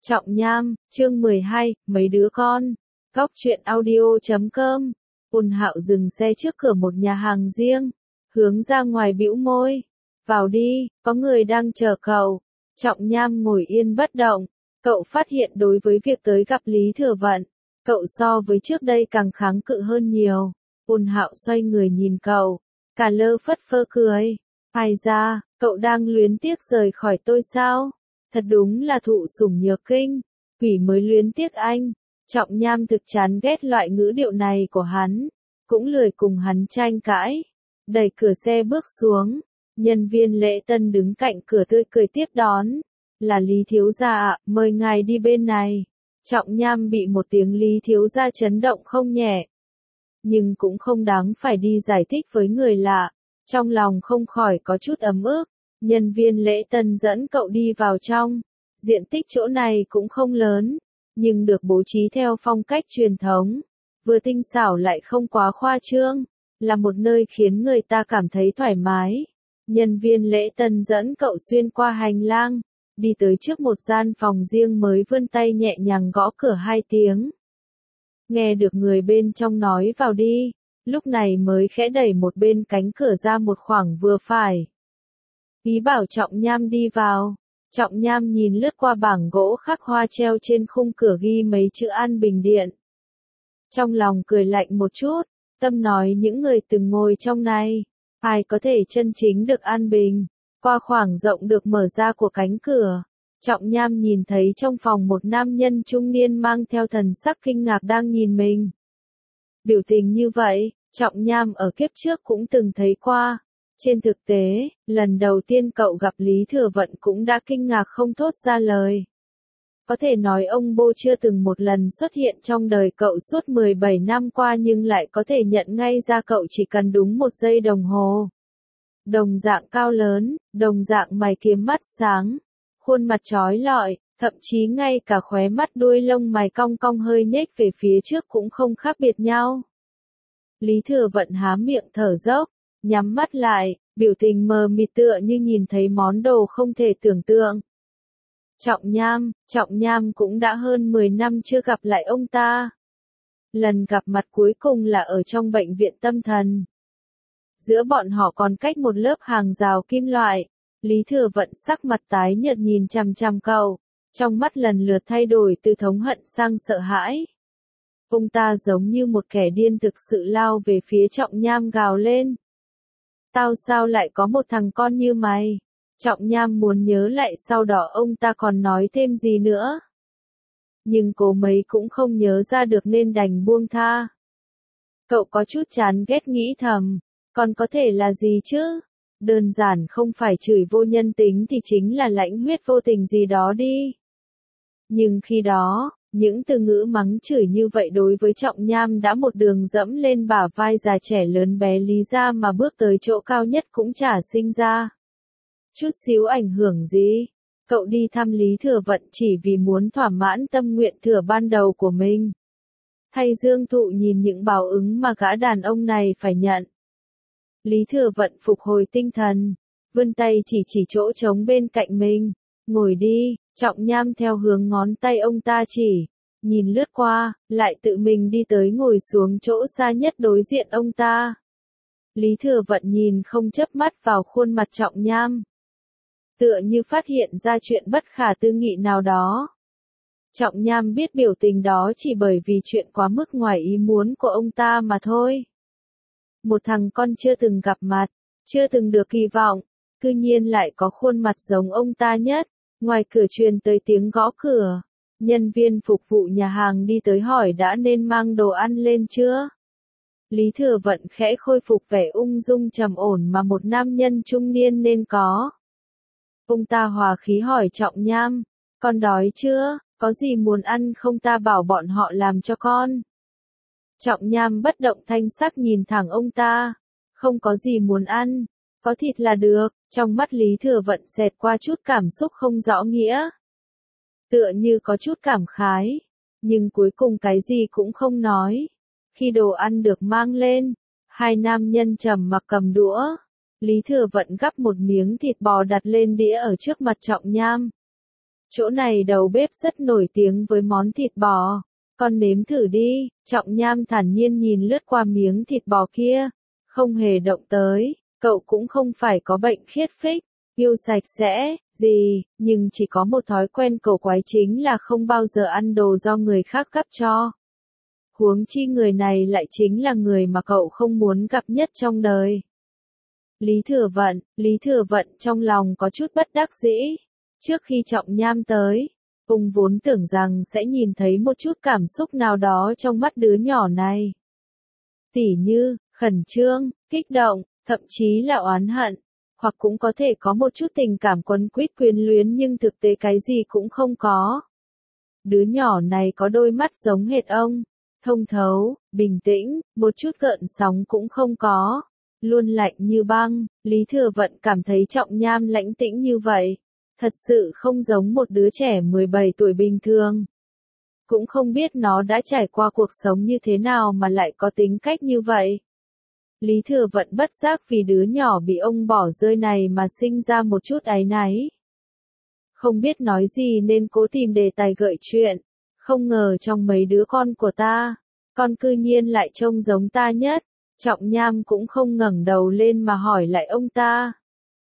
Trọng Nham, chương 12, mấy đứa con. Góc truyện audio.com. Ôn Hạo dừng xe trước cửa một nhà hàng riêng, hướng ra ngoài bĩu môi. Vào đi, có người đang chờ cậu. Trọng Nham ngồi yên bất động. Cậu phát hiện đối với việc tới gặp Lý Thừa Vận, cậu so với trước đây càng kháng cự hơn nhiều. Ôn Hạo xoay người nhìn cậu, cả lơ phất phơ cười. Ai ra, cậu đang luyến tiếc rời khỏi tôi sao? Thật đúng là thụ sủng nhược kinh, quỷ mới luyến tiếc anh. Trọng Nham thực chán ghét loại ngữ điệu này của hắn, cũng lười cùng hắn tranh cãi. Đẩy cửa xe bước xuống, nhân viên lễ tân đứng cạnh cửa tươi cười tiếp đón. Là Lý thiếu gia ạ, mời ngài đi bên này. Trọng Nham bị một tiếng Lý thiếu gia chấn động không nhẹ. Nhưng cũng không đáng phải đi giải thích với người lạ. Trong lòng không khỏi có chút ấm ức. Nhân viên lễ tân dẫn cậu đi vào trong. Diện tích chỗ này cũng không lớn, nhưng được bố trí theo phong cách truyền thống. Vừa tinh xảo lại không quá khoa trương, là một nơi khiến người ta cảm thấy thoải mái. Nhân viên lễ tân dẫn cậu xuyên qua hành lang, đi tới trước một gian phòng riêng mới vươn tay nhẹ nhàng gõ cửa 2 tiếng. Nghe được người bên trong nói vào đi, lúc này mới khẽ đẩy một bên cánh cửa ra một khoảng vừa phải. Ý bảo Trọng Nham đi vào. Trọng Nham nhìn lướt qua bảng gỗ khắc hoa treo trên khung cửa ghi mấy chữ An Bình Điện. Trong lòng cười lạnh một chút, tâm nói những người từng ngồi trong này, ai có thể chân chính được an bình. Qua khoảng rộng được mở ra của cánh cửa, Trọng Nham nhìn thấy trong phòng một nam nhân trung niên mang theo thần sắc kinh ngạc đang nhìn mình. Biểu tình như vậy, Trọng Nham ở kiếp trước cũng từng thấy qua. Trên thực tế, lần đầu tiên cậu gặp Lý Thừa Vận cũng đã kinh ngạc không thốt ra lời. Có thể nói ông Bô chưa từng một lần xuất hiện trong đời cậu suốt 17 năm qua nhưng lại có thể nhận ngay ra cậu chỉ cần đúng 1 giây đồng hồ. Đồng dạng cao lớn, đồng dạng mày kiếm mắt sáng, khuôn mặt trói lọi, thậm chí ngay cả khóe mắt đuôi lông mày cong cong hơi nhếch về phía trước cũng không khác biệt nhau. Lý Thừa Vận há miệng thở dốc, nhắm mắt lại, biểu tình mờ mịt tựa như nhìn thấy món đồ không thể tưởng tượng. Trọng Nham cũng đã hơn 10 năm chưa gặp lại ông ta. Lần gặp mặt cuối cùng là ở trong bệnh viện tâm thần. Giữa bọn họ còn cách một lớp hàng rào kim loại. Lý Thừa Vận sắc mặt tái nhợt nhìn chằm chằm cậu, trong mắt lần lượt thay đổi từ thống hận sang sợ hãi. Ông ta giống như một kẻ điên thực sự lao về phía Trọng Nham gào lên. Tao sao lại có một thằng con như mày? Trọng Nham muốn nhớ lại sau đó ông ta còn nói thêm gì nữa. Nhưng cố mấy cũng không nhớ ra được nên đành buông tha. Cậu có chút chán ghét nghĩ thầm, còn có thể là gì chứ? Đơn giản không phải chửi vô nhân tính thì chính là lãnh huyết vô tình gì đó đi. Nhưng khi đó, những từ ngữ mắng chửi như vậy đối với Trọng Nham đã một đường dẫm lên bả vai già trẻ lớn bé Lý gia mà bước tới chỗ cao nhất cũng chả sinh ra chút xíu ảnh hưởng gì. Cậu đi thăm Lý Thừa Vận chỉ vì muốn thỏa mãn tâm nguyện thừa ban đầu của mình. Thay Dương Thụ nhìn những báo ứng mà gã đàn ông này phải nhận. Lý Thừa Vận phục hồi tinh thần, vươn tay chỉ chỗ trống bên cạnh mình. Ngồi đi. Trọng Nham theo hướng ngón tay ông ta chỉ, nhìn lướt qua, lại tự mình đi tới ngồi xuống chỗ xa nhất đối diện ông ta. Lý Thừa Vận nhìn không chớp mắt vào khuôn mặt Trọng Nham, tựa như phát hiện ra chuyện bất khả tư nghị nào đó. Trọng Nham biết biểu tình đó chỉ bởi vì chuyện quá mức ngoài ý muốn của ông ta mà thôi. Một thằng con chưa từng gặp mặt, chưa từng được kỳ vọng, cư nhiên lại có khuôn mặt giống ông ta nhất. Ngoài cửa truyền tới tiếng gõ cửa, nhân viên phục vụ nhà hàng đi tới hỏi đã nên mang đồ ăn lên chưa. Lý Thừa Vận khẽ khôi phục vẻ ung dung trầm ổn mà một nam nhân trung niên nên có. Ông ta hòa khí hỏi Trọng Nham, con đói chưa, có gì muốn ăn không ta bảo bọn họ làm cho con. Trọng Nham bất động thanh sắc nhìn thẳng ông ta, không có gì muốn ăn, có thịt là được. Trong mắt Lý Thừa Vận xẹt qua chút cảm xúc không rõ nghĩa. Tựa như có chút cảm khái, nhưng cuối cùng cái gì cũng không nói. Khi đồ ăn được mang lên, 2 nam nhân trầm mặc cầm đũa. Lý Thừa Vận gắp một miếng thịt bò đặt lên đĩa ở trước mặt Trọng Nham. chỗ này đầu bếp rất nổi tiếng với món thịt bò. Con nếm thử đi, Trọng Nham thản nhiên nhìn lướt qua miếng thịt bò kia, không hề động tới, cậu cũng không phải có bệnh khiết phích, yêu sạch sẽ, gì, nhưng chỉ có một thói quen cổ quái chính là không bao giờ ăn đồ do người khác gắp cho. Huống chi người này lại chính là người mà cậu không muốn gặp nhất trong đời. Lý Thừa Vận trong lòng có chút bất đắc dĩ. Trước khi Trọng Nham tới, ông vốn tưởng rằng sẽ nhìn thấy một chút cảm xúc nào đó trong mắt đứa nhỏ này. Tỉ như, khẩn trương, kích động, thậm chí là oán hận, hoặc cũng có thể có một chút tình cảm quấn quýt quyến luyến nhưng thực tế cái gì cũng không có. Đứa nhỏ này có đôi mắt giống hệt ông, thông thấu, bình tĩnh, một chút gợn sóng cũng không có, luôn lạnh như băng. Lý Thừa Vận cảm thấy Trọng Nham lãnh tĩnh như vậy, thật sự không giống một đứa trẻ 17 tuổi bình thường. Cũng không biết nó đã trải qua cuộc sống như thế nào mà lại có tính cách như vậy. Lý Thừa Vận bất giác vì đứa nhỏ bị ông bỏ rơi này mà sinh ra một chút áy náy. Không biết nói gì nên cố tìm đề tài gợi chuyện. Không ngờ trong mấy đứa con của ta, con cư nhiên lại trông giống ta nhất. Trọng Nham cũng không ngẩng đầu lên mà hỏi lại ông ta.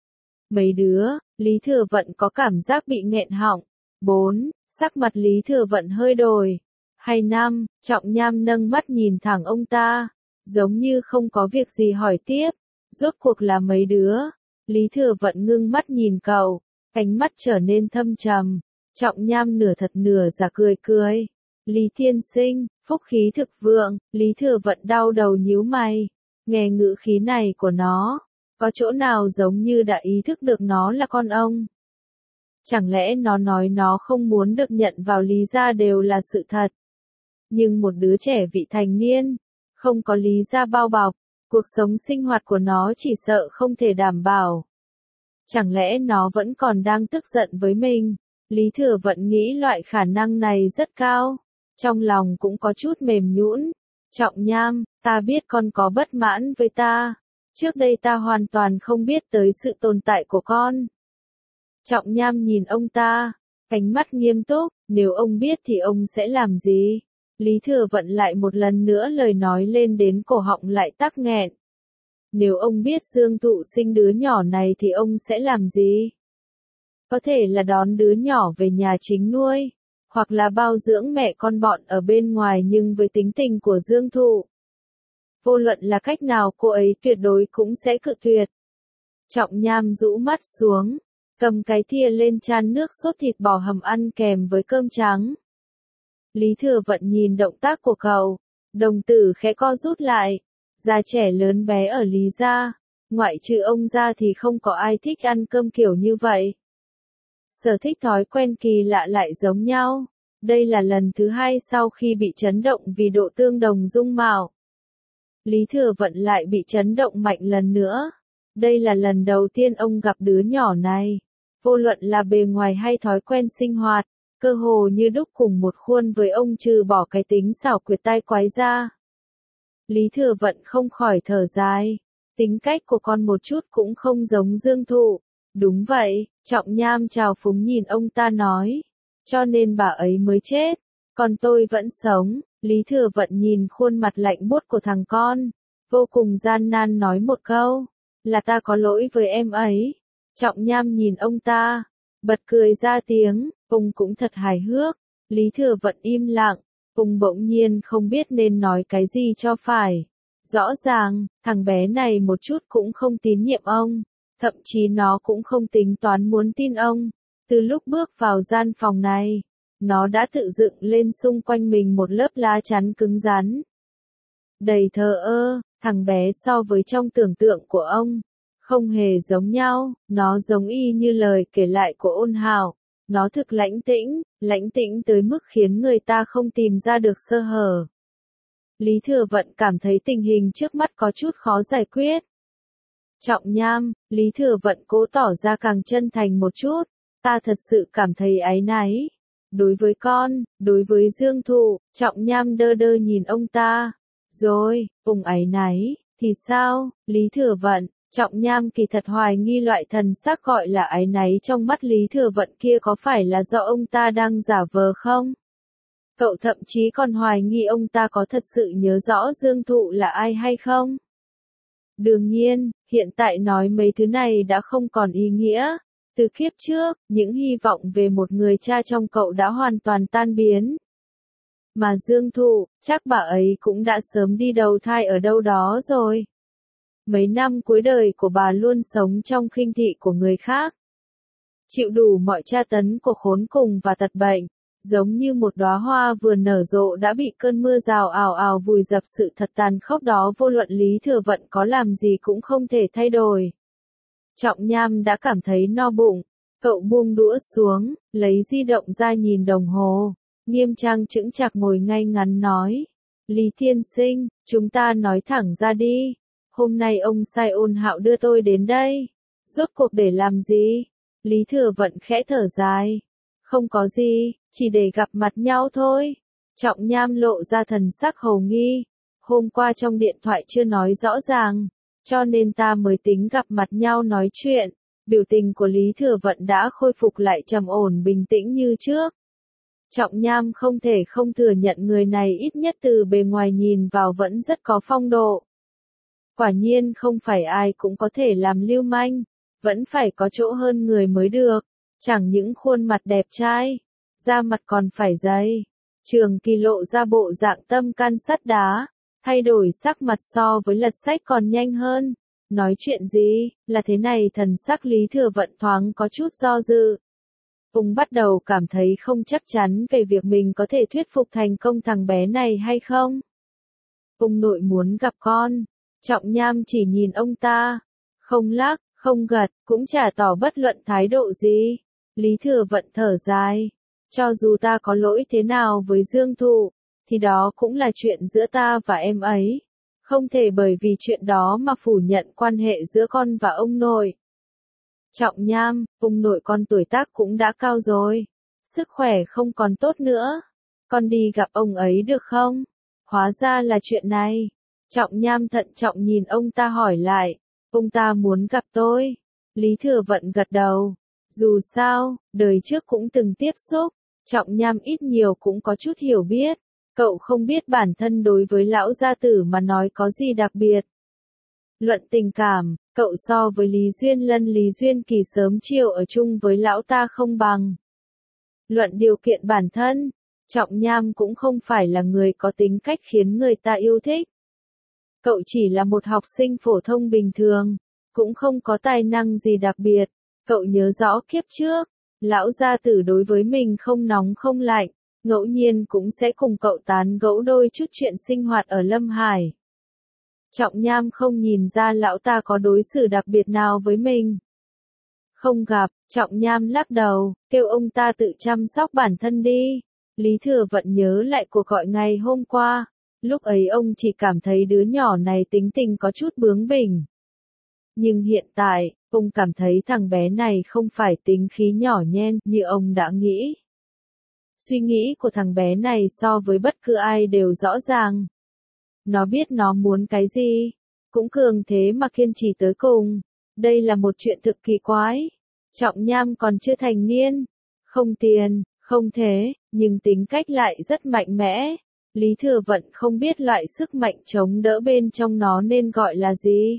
Mấy đứa, Lý Thừa Vận có cảm giác bị nghẹn họng. 4, sắc mặt Lý Thừa Vận hơi đổi. Hay 5, Trọng Nham nâng mắt nhìn thẳng ông ta, giống như không có việc gì hỏi tiếp. Rốt cuộc là mấy đứa? Lý Thừa Vận ngưng mắt nhìn cậu, ánh mắt trở nên thâm trầm. Trọng Nham nửa thật nửa giả cười cười. Lý tiên sinh, phúc khí thực vượng. Lý Thừa Vận đau đầu nhíu mày. Nghe ngữ khí này của nó, có chỗ nào giống như đã ý thức được nó là con ông? Chẳng lẽ nó nói nó không muốn được nhận vào Lý gia đều là sự thật? Nhưng một đứa trẻ vị thành niên, không có Lý gia bao bọc, cuộc sống sinh hoạt của nó chỉ sợ không thể đảm bảo. Chẳng lẽ nó vẫn còn đang tức giận với mình? Lý Thừa Vận nghĩ loại khả năng này rất cao, trong lòng cũng có chút mềm nhũn. Trọng Nham, ta biết con có bất mãn với ta. Trước đây ta hoàn toàn không biết tới sự tồn tại của con. Trọng Nham nhìn ông ta, ánh mắt nghiêm túc, nếu ông biết thì ông sẽ làm gì? Lý Thừa Vận lại một lần nữa lời nói lên đến cổ họng lại tắc nghẹn. Nếu ông biết Dương Thụ sinh đứa nhỏ này thì ông sẽ làm gì? Có thể là đón đứa nhỏ về nhà chính nuôi, hoặc là bao dưỡng mẹ con bọn ở bên ngoài, nhưng với tính tình của Dương Thụ, vô luận là cách nào cô ấy tuyệt đối cũng sẽ cự tuyệt. Trọng Nham rũ mắt xuống, cầm cái thìa lên chan nước sốt thịt bò hầm ăn kèm với cơm trắng. Lý Thừa Vận nhìn động tác của cậu, đồng tử khẽ co rút lại. Già trẻ lớn bé ở Lý gia, ngoại trừ ông ra thì không có ai thích ăn cơm kiểu như vậy. Sở thích thói quen kỳ lạ lại giống nhau. Đây là lần thứ 2 sau khi bị chấn động vì độ tương đồng dung mạo. Lý Thừa Vận lại bị chấn động mạnh lần nữa. Đây là lần đầu tiên ông gặp đứa nhỏ này. Vô luận là bề ngoài hay thói quen sinh hoạt, cơ hồ như đúc cùng một khuôn với ông trừ bỏ cái tính xảo quyệt tai quái ra. Lý Thừa Vận không khỏi thở dài. Tính cách của con một chút cũng không giống Dương Thụ. Đúng vậy, Trọng Nham trào phúng nhìn ông ta nói. Cho nên bà ấy mới chết, còn tôi vẫn sống. Lý Thừa Vận nhìn khuôn mặt lạnh buốt của thằng con, vô cùng gian nan nói một câu, là ta có lỗi với em ấy. Trọng Nham nhìn ông ta, bật cười ra tiếng, ông cũng thật hài hước. Lý Thừa Vận im lặng, ông bỗng nhiên không biết nên nói cái gì cho phải. Rõ ràng, thằng bé này một chút cũng không tín nhiệm ông, thậm chí nó cũng không tính toán muốn tin ông. Từ lúc bước vào gian phòng này, nó đã tự dựng lên xung quanh mình một lớp lá chắn cứng rắn. Đầy thờ ơ, thằng bé so với trong tưởng tượng của ông, không hề giống nhau, nó giống y như lời kể lại của Ôn Hào. Nó thực lãnh tĩnh tới mức khiến người ta không tìm ra được sơ hở. Lý Thừa Vận cảm thấy tình hình trước mắt có chút khó giải quyết. Trọng Nham, Lý Thừa Vận cố tỏ ra càng chân thành một chút, ta thật sự cảm thấy áy náy. Đối với con, đối với Dương Thụ, Trọng Nham đơ đơ nhìn ông ta. Rồi, ông áy náy, thì sao, Lý Thừa Vận, Trọng Nham kỳ thật hoài nghi loại thần sắc gọi là áy náy trong mắt Lý Thừa Vận kia có phải là do ông ta đang giả vờ không? Cậu thậm chí còn hoài nghi ông ta có thật sự nhớ rõ Dương Thụ là ai hay không? Đương nhiên, hiện tại nói mấy thứ này đã không còn ý nghĩa. Từ kiếp trước, những hy vọng về một người cha trong cậu đã hoàn toàn tan biến. Mà Dương Thụ, chắc bà ấy cũng đã sớm đi đầu thai ở đâu đó rồi. Mấy năm cuối đời của bà luôn sống trong khinh thị của người khác. Chịu đủ mọi tra tấn của khốn cùng và tật bệnh, giống như một đóa hoa vừa nở rộ đã bị cơn mưa rào ào ào vùi dập. Sự thật tàn khốc đó vô luận Lý Thừa Vận có làm gì cũng không thể thay đổi. Trọng Nham đã cảm thấy no bụng, cậu buông đũa xuống, lấy di động ra nhìn đồng hồ, nghiêm trang chững chạc ngồi ngay ngắn nói. Lý tiên sinh, chúng ta nói thẳng ra đi. Hôm nay ông sai Ôn Hạo đưa tôi đến đây. Rốt cuộc để làm gì? Lý Thừa Vận khẽ thở dài. Không có gì, chỉ để gặp mặt nhau thôi. Trọng Nham lộ ra thần sắc hồ nghi. Hôm qua trong điện thoại chưa nói rõ ràng, cho nên ta mới tính gặp mặt nhau nói chuyện. Biểu tình của Lý Thừa Vận đã khôi phục lại trầm ổn bình tĩnh như trước. Trọng Nham không thể không thừa nhận người này ít nhất từ bề ngoài nhìn vào vẫn rất có phong độ. Quả nhiên không phải ai cũng có thể làm lưu manh, vẫn phải có chỗ hơn người mới được. Chẳng những khuôn mặt đẹp trai, da mặt còn phải dày. Trường Kỳ lộ ra bộ dạng tâm can sắt đá, thay đổi sắc mặt so với lật sách còn nhanh hơn. Nói chuyện gì, là thế này? Thần sắc Lý Thừa Vận thoáng có chút do dự. Ông bắt đầu cảm thấy không chắc chắn về việc mình có thể thuyết phục thành công thằng bé này hay không. Ông nội muốn gặp con. Trọng Nham chỉ nhìn ông ta, không lắc, không gật, cũng chả tỏ bất luận thái độ gì. Lý Thừa Vận thở dài, cho dù ta có lỗi thế nào với Dương Thụ, thì đó cũng là chuyện giữa ta và em ấy. Không thể bởi vì chuyện đó mà phủ nhận quan hệ giữa con và ông nội. Trọng Nham, ông nội con tuổi tác cũng đã cao rồi, sức khỏe không còn tốt nữa. Con đi gặp ông ấy được không? Hóa ra là chuyện này. Trọng Nham thận trọng nhìn ông ta hỏi lại, ông ta muốn gặp tôi. Lý Thừa Vận gật đầu. Dù sao, đời trước cũng từng tiếp xúc, Trọng Nham ít nhiều cũng có chút hiểu biết. Cậu không biết bản thân đối với lão gia tử mà nói có gì đặc biệt. Luận tình cảm, cậu so với Lý Duyên Lân Lý Duyên Kỳ sớm chiều ở chung với lão ta không bằng. Luận điều kiện bản thân, Trọng Nham cũng không phải là người có tính cách khiến người ta yêu thích. Cậu chỉ là một học sinh phổ thông bình thường, cũng không có tài năng gì đặc biệt. Cậu nhớ rõ kiếp trước, lão gia tử đối với mình không nóng không lạnh, ngẫu nhiên cũng sẽ cùng cậu tán gẫu đôi chút chuyện sinh hoạt ở Lâm Hải. Trọng Nham không nhìn ra lão ta có đối xử đặc biệt nào với mình. Không gặp, Trọng Nham lắc đầu, kêu ông ta tự chăm sóc bản thân đi. Lý Thừa Vận nhớ lại cuộc gọi ngày hôm qua. Lúc ấy ông chỉ cảm thấy đứa nhỏ này tính tình có chút bướng bỉnh. Nhưng hiện tại, ông cảm thấy thằng bé này không phải tính khí nhỏ nhen như ông đã nghĩ. Suy nghĩ của thằng bé này so với bất cứ ai đều rõ ràng. Nó biết nó muốn cái gì, cũng cường thế mà kiên trì tới cùng. Đây là một chuyện thực kỳ quái. Trọng Nham còn chưa thành niên, không tiền, không thế, nhưng tính cách lại rất mạnh mẽ. Lý Thừa Vận không biết loại sức mạnh chống đỡ bên trong nó nên gọi là gì.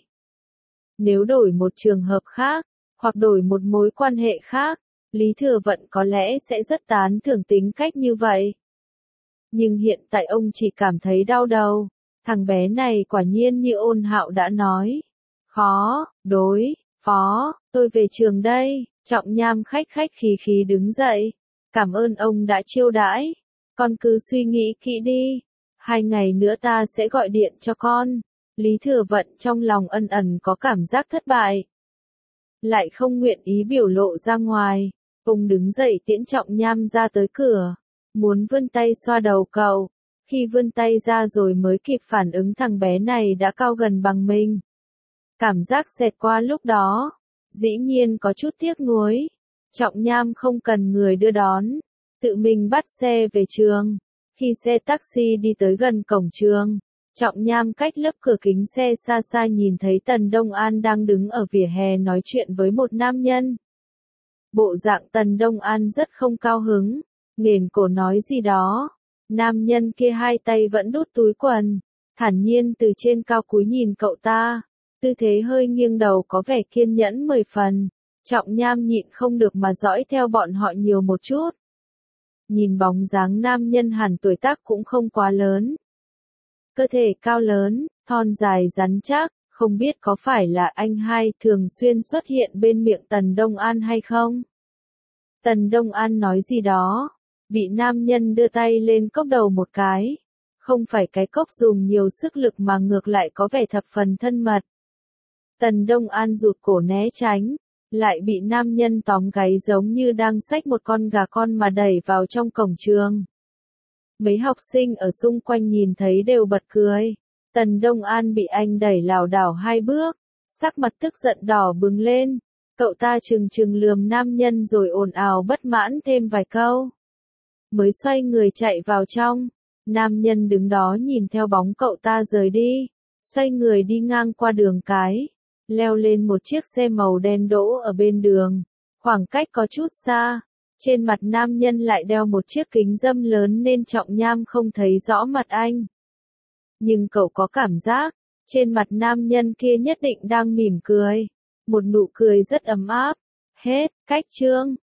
Nếu đổi một trường hợp khác, hoặc đổi một mối quan hệ khác, Lý Thừa Vận có lẽ sẽ rất tán thưởng tính cách như vậy. Nhưng hiện tại ông chỉ cảm thấy đau đầu. Thằng bé này quả nhiên như Ôn Hạo đã nói. Khó, đối, phó, tôi về trường đây. Trọng Nham khách khách khí khí đứng dậy. Cảm ơn ông đã chiêu đãi. Con cứ suy nghĩ kỹ đi. 2 ngày nữa ta sẽ gọi điện cho con. Lý Thừa Vận trong lòng ân ẩn có cảm giác thất bại. Lại không nguyện ý biểu lộ ra ngoài. Ông đứng dậy tiễn Trọng Nham ra tới cửa. Muốn vươn tay xoa đầu cậu. Khi vươn tay ra rồi mới kịp phản ứng thằng bé này đã cao gần bằng mình. Cảm giác xẹt qua lúc đó. Dĩ nhiên có chút tiếc nuối. Trọng Nham không cần người đưa đón. Tự mình bắt xe về trường. Khi xe taxi đi tới gần cổng trường, Trọng Nham cách lớp cửa kính xe xa xa nhìn thấy Tần Đông An đang đứng ở vỉa hè nói chuyện với một nam nhân. Bộ dạng Tần Đông An rất không cao hứng, nghển cổ nói gì đó. Nam nhân kia hai tay vẫn đút túi quần, thản nhiên từ trên cao cúi nhìn cậu ta, tư thế hơi nghiêng đầu có vẻ kiên nhẫn 10 phần. Trọng Nham nhịn không được mà dõi theo bọn họ nhiều một chút. Nhìn bóng dáng nam nhân hẳn tuổi tác cũng không quá lớn. Cơ thể cao lớn, thon dài rắn chắc, không biết có phải là anh hai thường xuyên xuất hiện bên miệng Tần Đông An hay không? Tần Đông An nói gì đó, bị nam nhân đưa tay lên cốc đầu một cái. Không phải cái cốc dùng nhiều sức lực mà ngược lại có vẻ thập phần thân mật. Tần Đông An rụt cổ né tránh, lại bị nam nhân tóm gáy giống như đang xách một con gà con mà đẩy vào trong cổng trường. Mấy học sinh ở xung quanh nhìn thấy đều bật cười. Tần Đông An bị anh đẩy lảo đảo hai bước, sắc mặt tức giận đỏ bừng lên. Cậu ta trừng trừng lườm nam nhân rồi ồn ào bất mãn thêm vài câu. Mới xoay người chạy vào trong, nam nhân đứng đó nhìn theo bóng cậu ta rời đi, xoay người đi ngang qua đường cái, leo lên một chiếc xe màu đen đỗ ở bên đường, khoảng cách có chút xa. Trên mặt nam nhân lại đeo một chiếc kính râm lớn nên Trọng Nham không thấy rõ mặt anh. Nhưng cậu có cảm giác, trên mặt nam nhân kia nhất định đang mỉm cười. Một nụ cười rất ấm áp. Hết, cách chương.